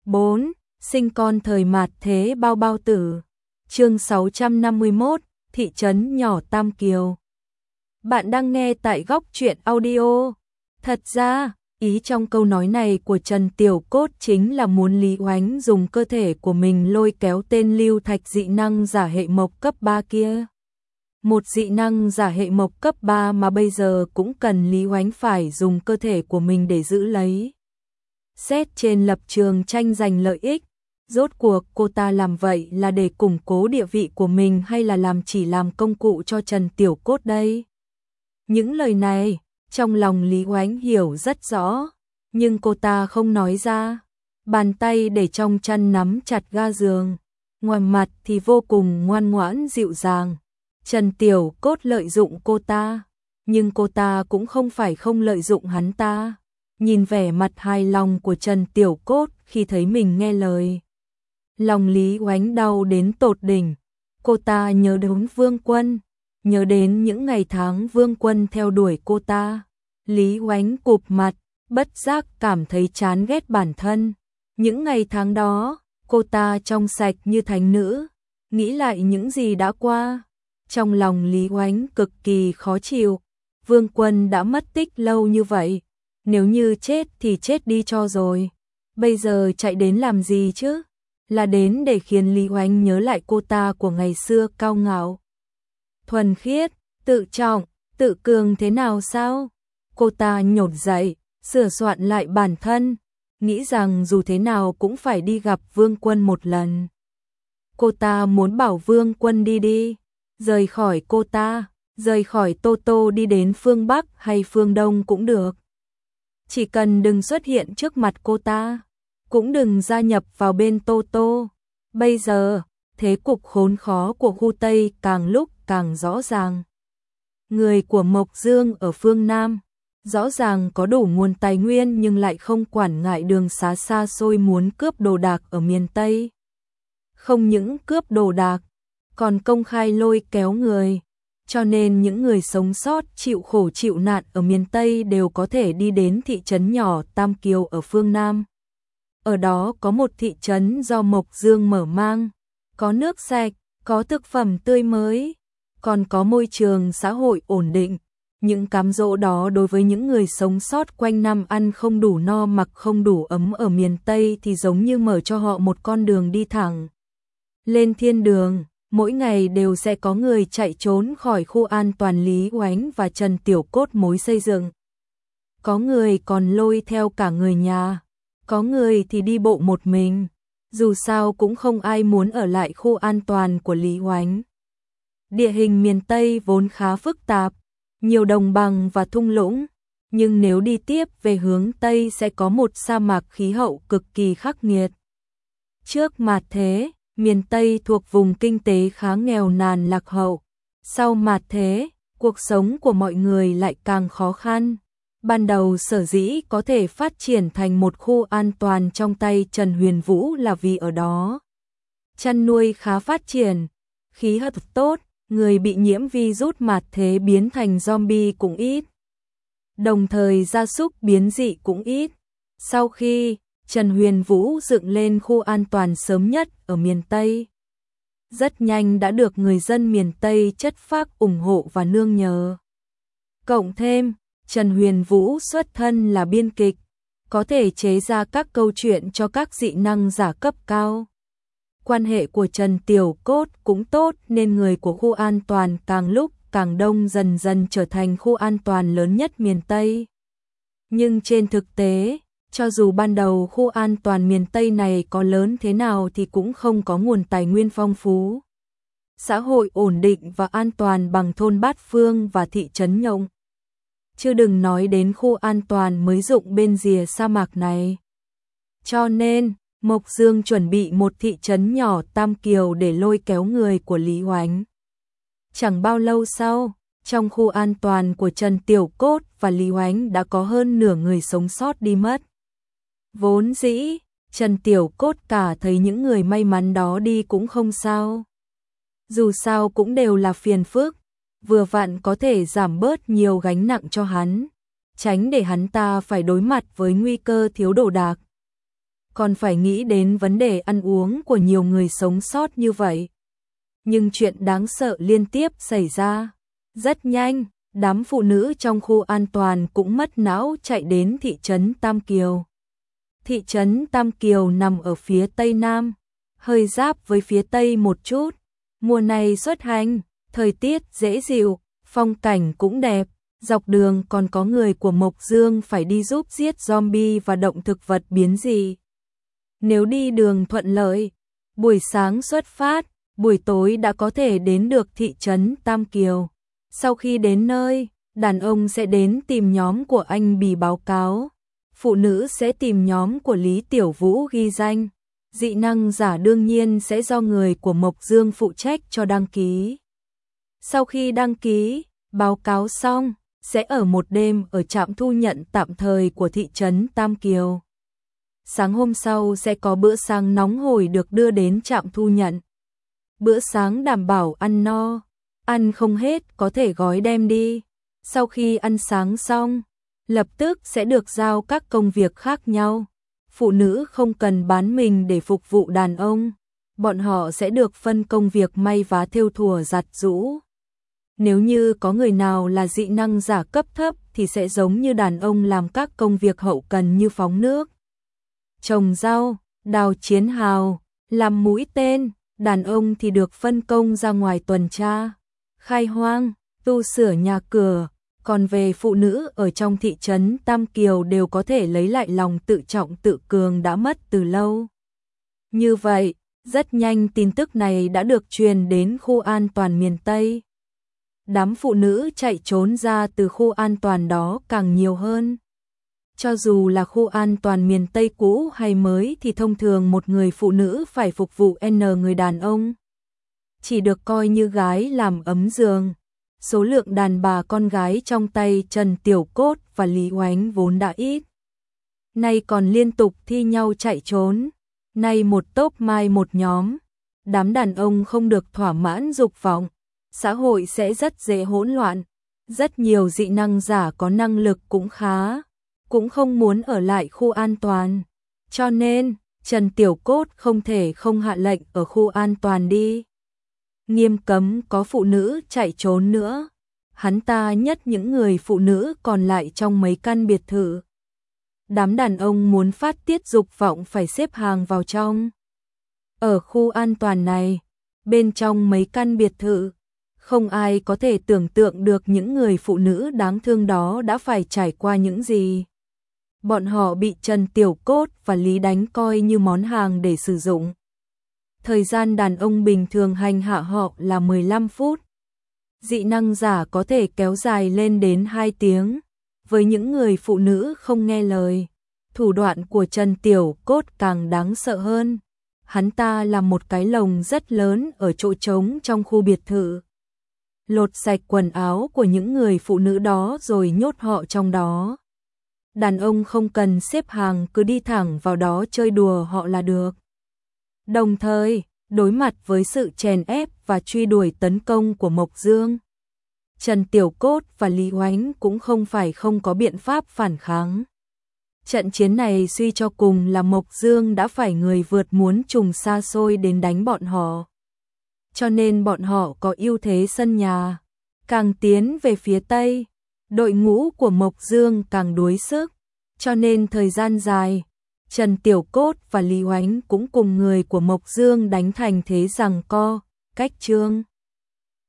4. Sinh con thời mạt thế bao bao tử. Chương 651, thị trấn nhỏ Tam Kiều. Bạn đang nghe tại Góc Truyện Audio. Thật ra, ý trong câu nói này của Trần Tiểu Cốt chính là muốn Lý Oánh dùng cơ thể của mình lôi kéo tên Lưu Thạch dị năng giả hệ mộc cấp 3 kia. Một dị năng giả hệ mộc cấp 3 mà bây giờ cũng cần Lý Oánh phải dùng cơ thể của mình để giữ lấy. Xét trên lập trường tranh giành lợi ích, rốt cuộc cô ta làm vậy là để củng cố địa vị của mình hay là chỉ làm công cụ cho Trần Tiểu Cốt đây? Những lời này, trong lòng Lý Oánh hiểu rất rõ, nhưng cô ta không nói ra. Bàn tay để trong chăn nắm chặt ga giường, ngoài mặt thì vô cùng ngoan ngoãn dịu dàng. Trần Tiểu Cốt lợi dụng cô ta, nhưng cô ta cũng không phải không lợi dụng hắn ta. Nhìn vẻ mặt hài lòng của Trần Tiểu Cốt khi thấy mình nghe lời, lòng Lý Oánh đau đến tột đỉnh. Cô ta nhớ đến Vương Quân, nhớ đến những ngày tháng Vương Quân theo đuổi cô ta. Lý Oánh cụp mặt, bất giác cảm thấy chán ghét bản thân. Những ngày tháng đó, cô ta trong sạch như thánh nữ. Nghĩ lại những gì đã qua, trong lòng Lý Oánh cực kỳ khó chịu. Vương Quân đã mất tích lâu như vậy, nếu như chết thì chết đi cho rồi. Bây giờ chạy đến làm gì chứ? Là đến để khiến Lý Oánh nhớ lại cô ta của ngày xưa cao ngạo, thuần khiết, tự trọng, tự cường thế nào sao? Cô ta nhổn dậy, sửa soạn lại bản thân, nghĩ rằng dù thế nào cũng phải đi gặp Vương Quân một lần. Cô ta muốn bảo Vương Quân đi, rời khỏi cô ta, rời khỏi Tô Tô đi đến phương Bắc hay phương Đông cũng được. Chỉ cần đừng xuất hiện trước mặt cô ta, cũng đừng gia nhập vào bên Tô Tô. Bây giờ, thế cục khốn khó của khu Tây càng lúc càng rõ ràng. Người của Mộc Dương ở phương Nam, rõ ràng có đủ nguồn tài nguyên nhưng lại không quản ngại đường xá xa xôi muốn cướp đồ đạc ở miền Tây. Không những cướp đồ đạc, còn công khai lôi kéo người. Cho nên những người sống sót chịu khổ chịu nạn ở miền Tây đều có thể đi đến thị trấn nhỏ Tam Kiều ở phương Nam. Ở đó có một thị trấn do Mộc Dương mở mang, có nước sạch, có thực phẩm tươi mới, còn có môi trường xã hội ổn định. Những cám dỗ đó đối với những người sống sót quanh năm ăn không đủ no mặc không đủ ấm ở miền Tây thì giống như mở cho họ một con đường đi thẳng lên thiên đường. Mỗi ngày đều sẽ có người chạy trốn khỏi khu an toàn Lý Oánh và Trần Tiểu Cốt mối xây dựng. Có người còn lôi theo cả người nhà, có người thì đi bộ một mình. Dù sao cũng không ai muốn ở lại khu an toàn của Lý Oánh. Địa hình miền Tây vốn khá phức tạp, nhiều đồng bằng và thung lũng, nhưng nếu đi tiếp về hướng Tây sẽ có một sa mạc khí hậu cực kỳ khắc nghiệt. Trước mạt thế, miền Tây thuộc vùng kinh tế khá nghèo nàn lạc hậu. Sau mạt thế, cuộc sống của mọi người lại càng khó khăn. Ban đầu sở dĩ có thể phát triển thành một khu an toàn trong tay Trần Huyền Vũ là vì ở đó chăn nuôi khá phát triển, khí hậu tốt, người bị nhiễm virus mạt thế biến thành zombie cũng ít. Đồng thời gia súc biến dị cũng ít. Sau khi Trần Huyền Vũ dựng lên khu an toàn sớm nhất ở miền Tây, rất nhanh đã được người dân miền Tây chất phác ủng hộ và nương nhờ. Cộng thêm, Trần Huyền Vũ xuất thân là biên kịch, có thể chế ra các câu chuyện cho các dị năng giả cấp cao. Quan hệ của Trần Tiểu Cốt cũng tốt nên người của khu an toàn càng lúc càng đông, dần dần trở thành khu an toàn lớn nhất miền Tây. Nhưng trên thực tế, cho dù ban đầu khu an toàn miền Tây này có lớn thế nào thì cũng không có nguồn tài nguyên phong phú, xã hội ổn định và an toàn bằng thôn Bát Phương và thị trấn Nhộng. Chứ đừng nói đến khu an toàn mới dụng bên rìa sa mạc này. Cho nên, Mộc Dương chuẩn bị một thị trấn nhỏ Tam Kiều để lôi kéo người của Lý Oánh. Chẳng bao lâu sau, trong khu an toàn của Trần Tiểu Cốt và Lý Oánh đã có hơn nửa người sống sót đi mất. Vốn dĩ, Trần Tiểu Cốt cả thấy những người may mắn đó đi cũng không sao. Dù sao cũng đều là phiền phức, vừa vặn có thể giảm bớt nhiều gánh nặng cho hắn, tránh để hắn ta phải đối mặt với nguy cơ thiếu đồ đạc. còn phải nghĩ đến vấn đề ăn uống của nhiều người sống sót như vậy. Nhưng chuyện đáng sợ liên tiếp xảy ra. Rất nhanh, đám phụ nữ trong khu an toàn cũng mất não chạy đến thị trấn Tam Kiều. Thị trấn Tam Kiều nằm ở phía tây nam, hơi giáp với phía tây một chút. Mùa này xuất hành, thời tiết dễ chịu, phong cảnh cũng đẹp. Dọc đường còn có người của Mộc Dương phải đi giúp giết zombie và động thực vật biến dị. Nếu đi đường thuận lợi, buổi sáng xuất phát, buổi tối đã có thể đến được thị trấn Tam Kiều. Sau khi đến nơi, đàn ông sẽ đến tìm nhóm của anh Bì báo cáo. Phụ nữ sẽ tìm nhóm của Lý Tiểu Vũ ghi danh. Dị năng giả đương nhiên sẽ do người của Mộc Dương phụ trách cho đăng ký. Sau khi đăng ký, báo cáo xong, sẽ ở một đêm ở trạm thu nhận tạm thời của thị trấn Tam Kiều. Sáng hôm sau sẽ có bữa sáng nóng hổi được đưa đến trạm thu nhận. Bữa sáng đảm bảo ăn no, ăn không hết có thể gói đem đi. Sau khi ăn sáng xong, lập tức sẽ được giao các công việc khác nhau. Phụ nữ không cần bán mình để phục vụ đàn ông, bọn họ sẽ được phân công việc may vá thêu thùa giặt giũ. Nếu như có người nào là dị năng giả cấp thấp thì sẽ giống như đàn ông làm các công việc hậu cần như phóng nước, trồng rau, đào chiến hào, làm mũi tên. Đàn ông thì được phân công ra ngoài tuần tra, khai hoang, tu sửa nhà cửa. Còn về phụ nữ ở trong thị trấn Tam Kiều đều có thể lấy lại lòng tự trọng tự cường đã mất từ lâu. Như vậy, rất nhanh tin tức này đã được truyền đến khu an toàn miền Tây. Đám phụ nữ chạy trốn ra từ khu an toàn đó càng nhiều hơn. Cho dù là khu an toàn miền Tây cũ hay mới thì thông thường một người phụ nữ phải phục vụ N người đàn ông. Chỉ được coi như gái làm ấm giường. Số lượng đàn bà con gái trong tay Trần Tiểu Cốt và Lý Oánh vốn đã ít. Nay còn liên tục thi nhau chạy trốn. Nay một tốp mai một nhóm. Đám đàn ông không được thỏa mãn dục vọng. Xã hội sẽ rất dễ hỗn loạn. Rất nhiều dị năng giả có năng lực cũng khá, cũng không muốn ở lại khu an toàn. Cho nên, Trần Tiểu Cốt không thể không hạ lệnh ở khu an toàn đi. Nghiêm cấm có phụ nữ chạy trốn nữa. Hắn ta nhất những người phụ nữ còn lại trong mấy căn biệt thự. Đám đàn ông muốn phát tiết dục vọng phải xếp hàng vào trong. Ở khu an toàn này, bên trong mấy căn biệt thự, không ai có thể tưởng tượng được những người phụ nữ đáng thương đó đã phải trải qua những gì. Bọn họ bị Trần Tiểu Cốt và Lý đánh coi như món hàng để sử dụng. Thời gian đàn ông bình thường hành hạ họ là 15 phút. Dị năng giả có thể kéo dài lên đến 2 tiếng. Với những người phụ nữ không nghe lời, thủ đoạn của Trần Tiểu Cốt càng đáng sợ hơn. Hắn ta làm một cái lồng rất lớn ở chỗ trống trong khu biệt thự. Lột sạch quần áo của những người phụ nữ đó rồi nhốt họ trong đó. Đàn ông không cần xếp hàng, cứ đi thẳng vào đó chơi đùa họ là được. Đồng thời, đối mặt với sự chèn ép và truy đuổi tấn công của Mộc Dương, Trần Tiểu Cốt và Lý Oánh cũng không phải không có biện pháp phản kháng. Trận chiến này suy cho cùng là Mộc Dương đã phải người vượt muôn trùng xa xôi đến đánh bọn họ. Cho nên bọn họ có ưu thế sân nhà. Càng tiến về phía Tây, đội ngũ của Mộc Dương càng đuối sức. Cho nên thời gian dài, Trần Tiểu Cốt và Lý Oánh cũng cùng người của Mộc Dương đánh thành thế giằng co, cách trương.